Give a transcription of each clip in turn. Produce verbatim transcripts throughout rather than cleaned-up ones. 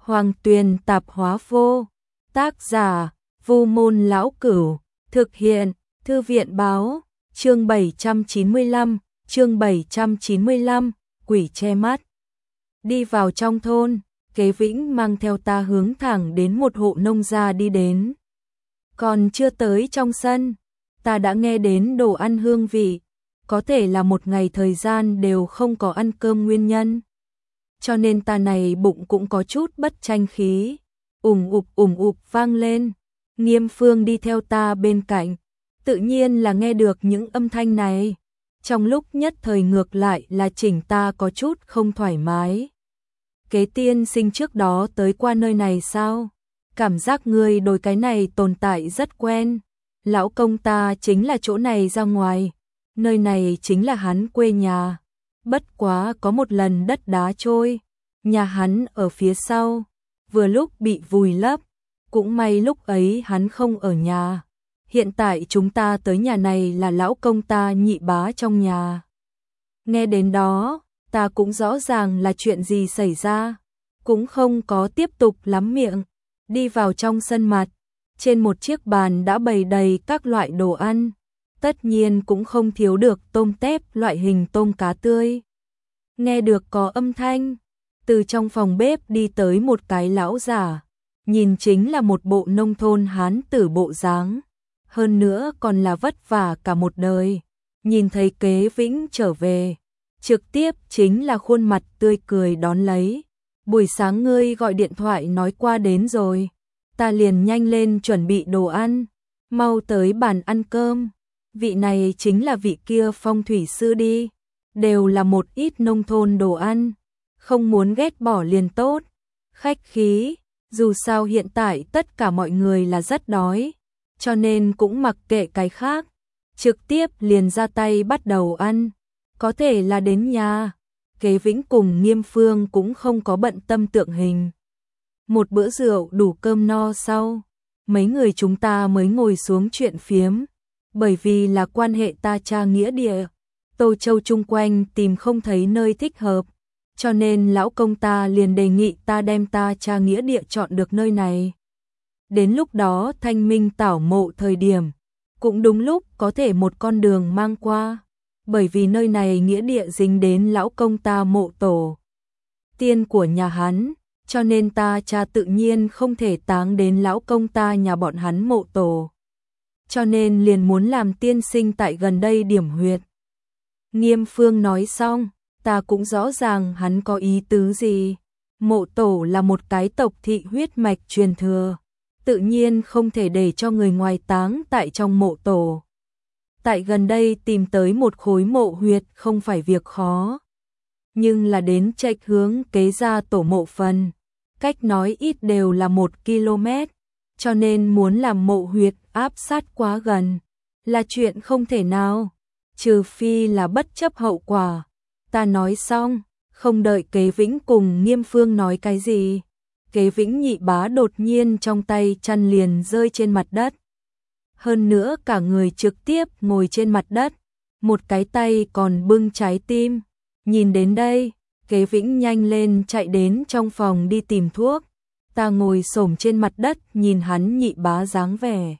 Hoàng Tuyền Tạp Hóa Vô. Tác giả: Vu Môn Lão Cửu. Thực hiện: Thư viện Báo. Chương bảy trăm chín mươi lăm, chương bảy trăm chín mươi lăm, quỷ che mắt. Đi vào trong thôn, Kế Vĩnh mang theo ta hướng thẳng đến một hộ nông gia đi đến. Còn chưa tới trong sân, ta đã nghe đến đồ ăn hương vị, có thể là một ngày thời gian đều không có ăn cơm nguyên nhân. Cho nên ta này bụng cũng có chút bất tranh khí, ủng ụp ủng ụp vang lên. Nghiêm Phương đi theo ta bên cạnh, tự nhiên là nghe được những âm thanh này. Trong lúc nhất thời ngược lại là chỉnh ta có chút không thoải mái. Kế tiên sinh trước đó tới qua nơi này sao? Cảm giác người đôi cái này tồn tại rất quen. Lão công ta chính là chỗ này ra ngoài, nơi này chính là hắn quê nhà. Bất quá có một lần đất đá trôi, nhà hắn ở phía sau, vừa lúc bị vùi lấp, cũng may lúc ấy hắn không ở nhà. Hiện tại chúng ta tới nhà này là lão công ta nhị bá trong nhà. Nghe đến đó, ta cũng rõ ràng là chuyện gì xảy ra, cũng không có tiếp tục lắm miệng, đi vào trong sân mặt. Trên một chiếc bàn đã bày đầy các loại đồ ăn, tất nhiên cũng không thiếu được tôm tép loại hình tôm cá tươi. Nghe được có âm thanh, từ trong phòng bếp đi tới một cái lão giả, nhìn chính là một bộ nông thôn hán tử bộ dáng, hơn nữa còn là vất vả cả một đời. Nhìn thấy Kế Vĩnh trở về, trực tiếp chính là khuôn mặt tươi cười đón lấy. Buổi sáng ngươi gọi điện thoại nói qua đến rồi, ta liền nhanh lên chuẩn bị đồ ăn, mau tới bàn ăn cơm. Vị này chính là vị kia phong thủy sư đi, đều là một ít nông thôn đồ ăn, không muốn ghét bỏ liền tốt. Khách khí, dù sao hiện tại tất cả mọi người là rất đói, cho nên cũng mặc kệ cái khác, trực tiếp liền ra tay bắt đầu ăn. Có thể là đến nhà, Kế Vĩnh cùng Nghiêm Phương cũng không có bận tâm tượng hình. Một bữa rượu đủ cơm no sau, mấy người chúng ta mới ngồi xuống chuyện phiếm. Bởi vì là quan hệ ta cha nghĩa địa, Tô Châu chung quanh tìm không thấy nơi thích hợp, cho nên lão công ta liền đề nghị ta đem ta cha nghĩa địa chọn được nơi này. Đến lúc đó thanh minh tảo mộ thời điểm, cũng đúng lúc có thể một con đường mang qua, bởi vì nơi này nghĩa địa dính đến lão công ta mộ tổ tiên của nhà hắn, cho nên ta cha tự nhiên không thể táng đến lão công ta nhà bọn hắn mộ tổ, cho nên liền muốn làm tiên sinh tại gần đây điểm huyệt. Nghiêm Phương nói xong, ta cũng rõ ràng hắn có ý tứ gì. Mộ tổ là một cái tộc thị huyết mạch truyền thừa, tự nhiên không thể để cho người ngoài táng tại trong mộ tổ. Tại gần đây tìm tới một khối mộ huyệt không phải việc khó, nhưng là đến trạch hướng Kế gia tổ mộ phần, cách nói ít đều là một ki lô mét, cho nên muốn làm mộ huyệt áp sát quá gần là chuyện không thể nào, trừ phi là bất chấp hậu quả. Ta nói xong, không đợi Kế Vĩnh cùng Nghiêm Phương nói cái gì, Kế Vĩnh nhị bá đột nhiên trong tay chăn liền rơi trên mặt đất. Hơn nữa cả người trực tiếp ngồi trên mặt đất, một cái tay còn bưng trái tim. Nhìn đến đây, Kế Vĩnh nhanh lên chạy đến trong phòng đi tìm thuốc. Ta ngồi xổm trên mặt đất nhìn hắn nhị bá dáng vẻ.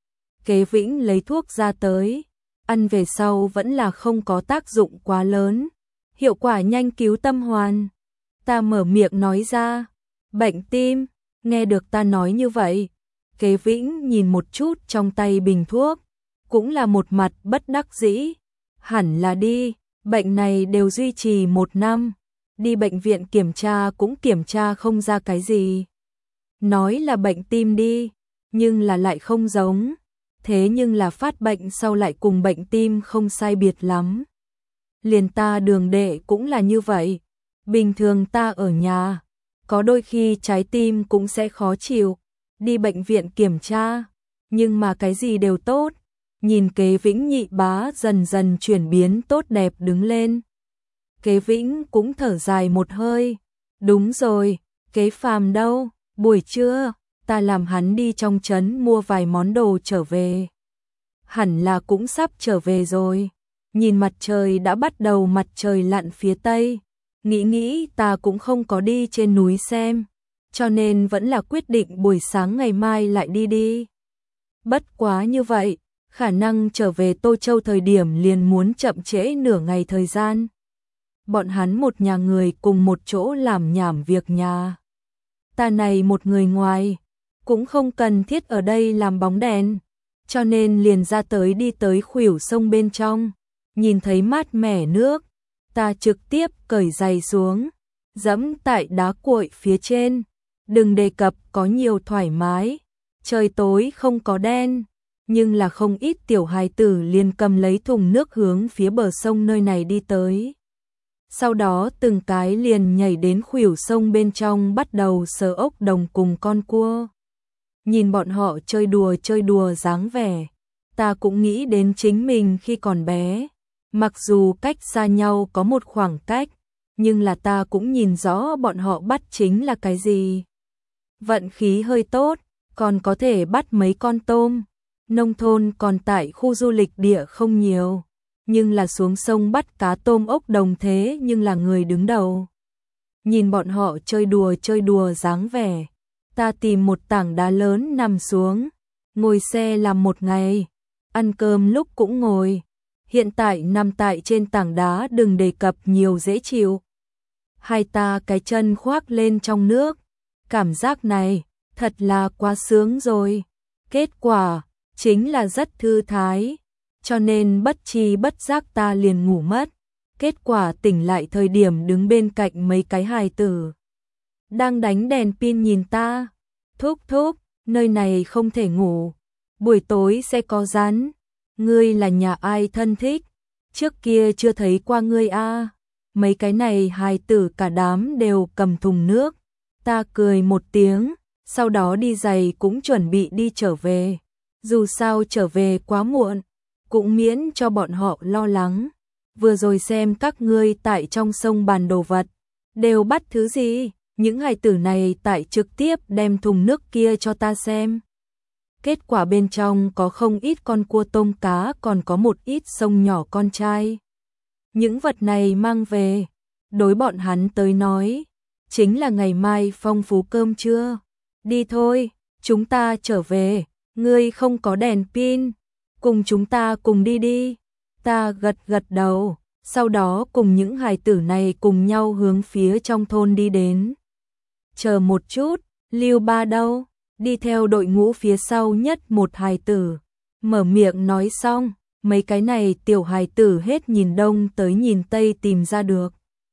Kế Vĩnh lấy thuốc ra tới, ăn về sau vẫn là không có tác dụng quá lớn, hiệu quả nhanh cứu tâm hoàn. Ta mở miệng nói ra, bệnh tim. Nghe được ta nói như vậy, Kế Vĩnh nhìn một chút trong tay bình thuốc, cũng là một mặt bất đắc dĩ. Hẳn là đi, bệnh này đều duy trì một năm, đi bệnh viện kiểm tra cũng kiểm tra không ra cái gì. Nói là bệnh tim đi, nhưng là lại không giống, thế nhưng là phát bệnh sau lại cùng bệnh tim không sai biệt lắm. Liền ta đường đệ cũng là như vậy, bình thường ta ở nhà, có đôi khi trái tim cũng sẽ khó chịu, đi bệnh viện kiểm tra, nhưng mà cái gì đều tốt. Nhìn Kế Vĩnh nhị bá dần dần chuyển biến tốt đẹp đứng lên, Kế Vĩnh cũng thở dài một hơi. Đúng rồi, Kế Phàm đâu? Buổi trưa ta làm hắn đi trong trấn mua vài món đồ trở về. Hẳn là cũng sắp trở về rồi. Nhìn mặt trời đã bắt đầu mặt trời lặn phía tây, nghĩ nghĩ ta cũng không có đi trên núi xem, cho nên vẫn là quyết định buổi sáng ngày mai lại đi đi. Bất quá như vậy, khả năng trở về Tô Châu thời điểm liền muốn chậm trễ nửa ngày thời gian. Bọn hắn một nhà người cùng một chỗ làm nhảm việc nhà. Ta này một người ngoài, cũng không cần thiết ở đây làm bóng đèn, cho nên liền ra tới đi tới khuỷu sông bên trong, nhìn thấy mát mẻ nước, ta trực tiếp cởi giày xuống, dẫm tại đá cuội phía trên, đừng đề cập có nhiều thoải mái, trời tối không có đen, nhưng là không ít tiểu hài tử liền cầm lấy thùng nước hướng phía bờ sông nơi này đi tới. Sau đó từng cái liền nhảy đến khuỷu sông bên trong bắt đầu sờ ốc đồng cùng con cua. Nhìn bọn họ chơi đùa chơi đùa dáng vẻ, ta cũng nghĩ đến chính mình khi còn bé. Mặc dù cách xa nhau có một khoảng cách, nhưng là ta cũng nhìn rõ bọn họ bắt chính là cái gì. Vận khí hơi tốt, còn có thể bắt mấy con tôm. Nông thôn còn tại khu du lịch địa không nhiều, nhưng là xuống sông bắt cá tôm ốc đồng thế nhưng là người đứng đầu. Nhìn bọn họ chơi đùa chơi đùa dáng vẻ, ta tìm một tảng đá lớn nằm xuống, ngồi xe làm một ngày, ăn cơm lúc cũng ngồi. Hiện tại nằm tại trên tảng đá đừng đề cập nhiều dễ chịu. Hai ta cái chân khoác lên trong nước, cảm giác này thật là quá sướng rồi. Kết quả chính là rất thư thái, cho nên bất chi bất giác ta liền ngủ mất. Kết quả tỉnh lại thời điểm đứng bên cạnh mấy cái hài tử đang đánh đèn pin nhìn ta, thúc thúc, nơi này không thể ngủ, buổi tối sẽ có rắn. Ngươi là nhà ai thân thích? Trước kia chưa thấy qua ngươi a. À. Mấy cái này hài tử cả đám đều cầm thùng nước. Ta cười một tiếng, sau đó đi giày cũng chuẩn bị đi trở về. Dù sao trở về quá muộn, cũng miễn cho bọn họ lo lắng. Vừa rồi xem các ngươi tại trong sông bàn đồ vật, đều bắt thứ gì? Những hài tử này tại trực tiếp đem thùng nước kia cho ta xem. Kết quả bên trong có không ít con cua tôm cá, còn có một ít sông nhỏ con trai. Những vật này mang về, đối bọn hắn tới nói, chính là ngày mai phong phú cơm trưa. Đi thôi, chúng ta trở về, ngươi không có đèn pin, cùng chúng ta cùng đi đi. Ta gật gật đầu, sau đó cùng những hài tử này cùng nhau hướng phía trong thôn đi đến. Chờ một chút, Lưu Ba đâu? Đi theo đội ngũ phía sau nhất một hài tử, mở miệng nói xong, mấy cái này tiểu hài tử hết nhìn đông tới nhìn tây tìm ra được.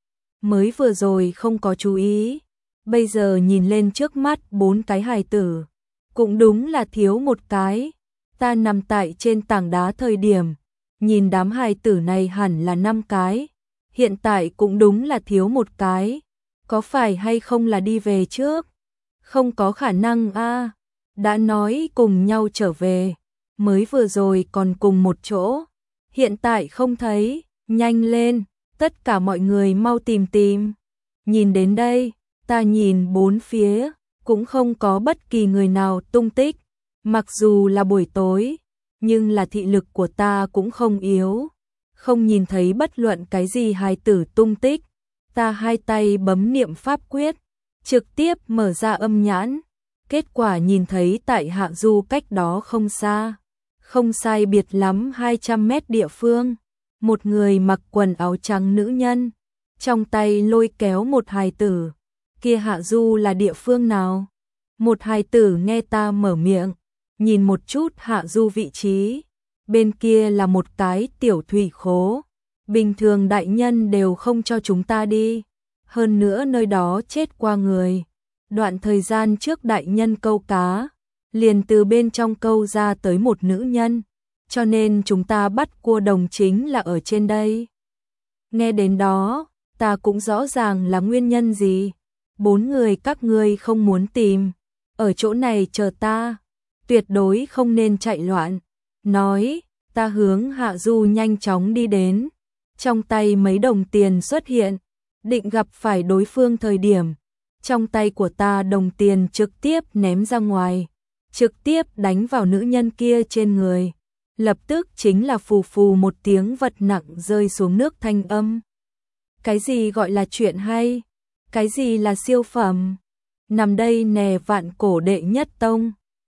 Mới vừa rồi không có chú ý, bây giờ nhìn lên trước mắt bốn cái hài tử, cũng đúng là thiếu một cái. Ta nằm tại trên tảng đá thời điểm, nhìn đám hài tử này hẳn là năm cái, hiện tại cũng đúng là thiếu một cái, có phải hay không là đi về trước? Không có khả năng a, à. Đã nói cùng nhau trở về, mới vừa rồi còn cùng một chỗ, hiện tại không thấy, nhanh lên, tất cả mọi người mau tìm tìm. Nhìn đến đây, ta nhìn bốn phía, cũng không có bất kỳ người nào tung tích, mặc dù là buổi tối, nhưng là thị lực của ta cũng không yếu, không nhìn thấy bất luận cái gì hài tử tung tích. Ta hai tay bấm niệm pháp quyết, trực tiếp mở ra âm nhãn, kết quả nhìn thấy tại Hạ Du cách đó không xa, không sai biệt lắm hai trăm mét địa phương, một người mặc quần áo trắng nữ nhân, trong tay lôi kéo một hài tử. Kia Hạ Du là địa phương nào? Một hài tử nghe ta mở miệng, nhìn một chút Hạ Du vị trí, bên kia là một cái tiểu thủy khố, bình thường đại nhân đều không cho chúng ta đi, hơn nữa nơi đó chết qua người. Đoạn thời gian trước đại nhân câu cá, liền từ bên trong câu ra tới một nữ nhân, cho nên chúng ta bắt cua đồng chính là ở trên đây. Nghe đến đó, ta cũng rõ ràng là nguyên nhân gì. Bốn người các ngươi không muốn tìm, ở chỗ này chờ ta, tuyệt đối không nên chạy loạn. Nói, ta hướng Hạ Du nhanh chóng đi đến, trong tay mấy đồng tiền xuất hiện, định gặp phải đối phương thời điểm, trong tay của ta đồng tiền trực tiếp ném ra ngoài, trực tiếp đánh vào nữ nhân kia trên người. Lập tức chính là phù phù một tiếng vật nặng rơi xuống nước thanh âm. Cái gì gọi là chuyện hay? Cái gì là siêu phẩm? nằm đây nè vạn cổ đệ nhất tông.